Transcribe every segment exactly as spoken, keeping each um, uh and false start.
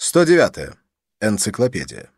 сто девятое. Энциклопедия.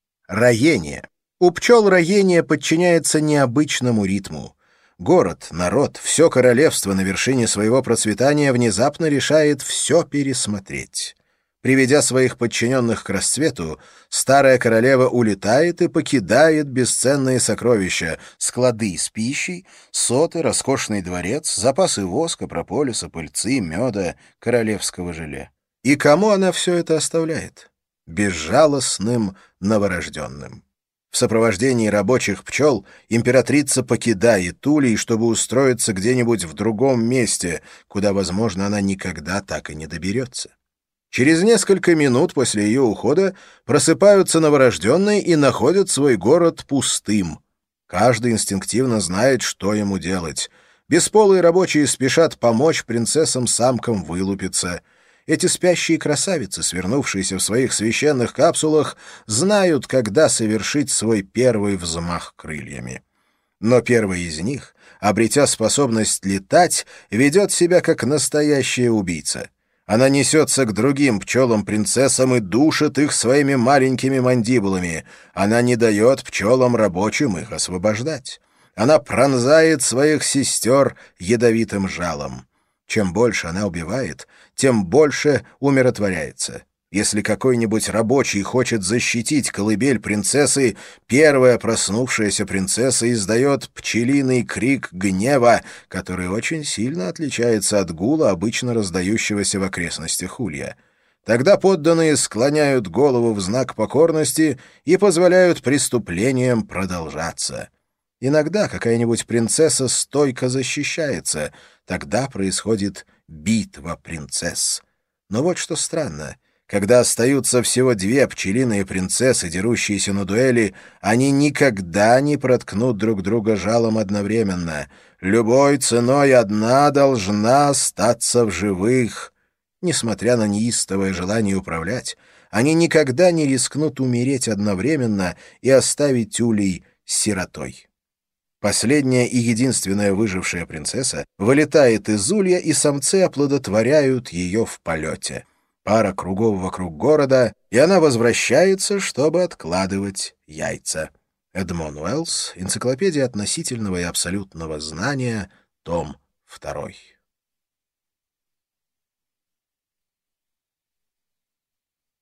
Роение. У пчел роение подчиняется необычному ритму. Город, народ, все королевство на вершине своего процветания внезапно решает все пересмотреть. Приведя своих подчиненных к расцвету, старая королева улетает и покидает бесценные сокровища, склады с пищей, соты, роскошный дворец, запасы воска, прополиса, пыльцы, меда, королевского желе. И кому она все это оставляет? Безжалостным новорожденным. В сопровождении рабочих пчел императрица покидает улей, чтобы устроиться где-нибудь в другом месте, куда, возможно, она никогда так и не доберется. Через несколько минут после ее ухода просыпаются новорожденные и находят свой город пустым. Каждый инстинктивно знает, что ему делать. Бесполые рабочие спешат помочь принцессам-самкам вылупиться. Эти спящие красавицы, свернувшиеся в своих священных капсулах, знают, когда совершить свой первый взмах крыльями. Но первый из них, обретя способность летать, ведет себя как настоящая убийца. Она несется к другим пчелам-принцессам и душит их своими маленькими мандибулами. Она не дает пчелам рабочим их освобождать. Она пронзает своих сестер ядовитым жалом. Чем больше она убивает, тем больше умиротворяется. Если какой-нибудь рабочий хочет защитить колыбель принцессы, первая проснувшаяся принцесса издает пчелиный крик гнева, который очень сильно отличается от гула, обычно раздающегося в окрестностях улья. Тогда подданные склоняют голову в знак покорности и позволяют преступлениям продолжаться. Иногда какая-нибудь принцесса стойко защищается, тогда происходит битва принцесс. Но вот что странно. Когда остаются всего две пчелиные принцессы, дерущиеся на дуэли, они никогда не проткнут друг друга жалом одновременно. Любой ценой одна должна остаться в живых. Несмотря на неистовое желание управлять, они никогда не рискнут умереть одновременно и оставить улей сиротой. Последняя и единственная выжившая принцесса вылетает из улья, и самцы оплодотворяют ее в полете. Пара кругов вокруг города, и она возвращается, чтобы откладывать яйца. Эдмон Уэллс. Энциклопедия относительного и абсолютного знания. Том второй.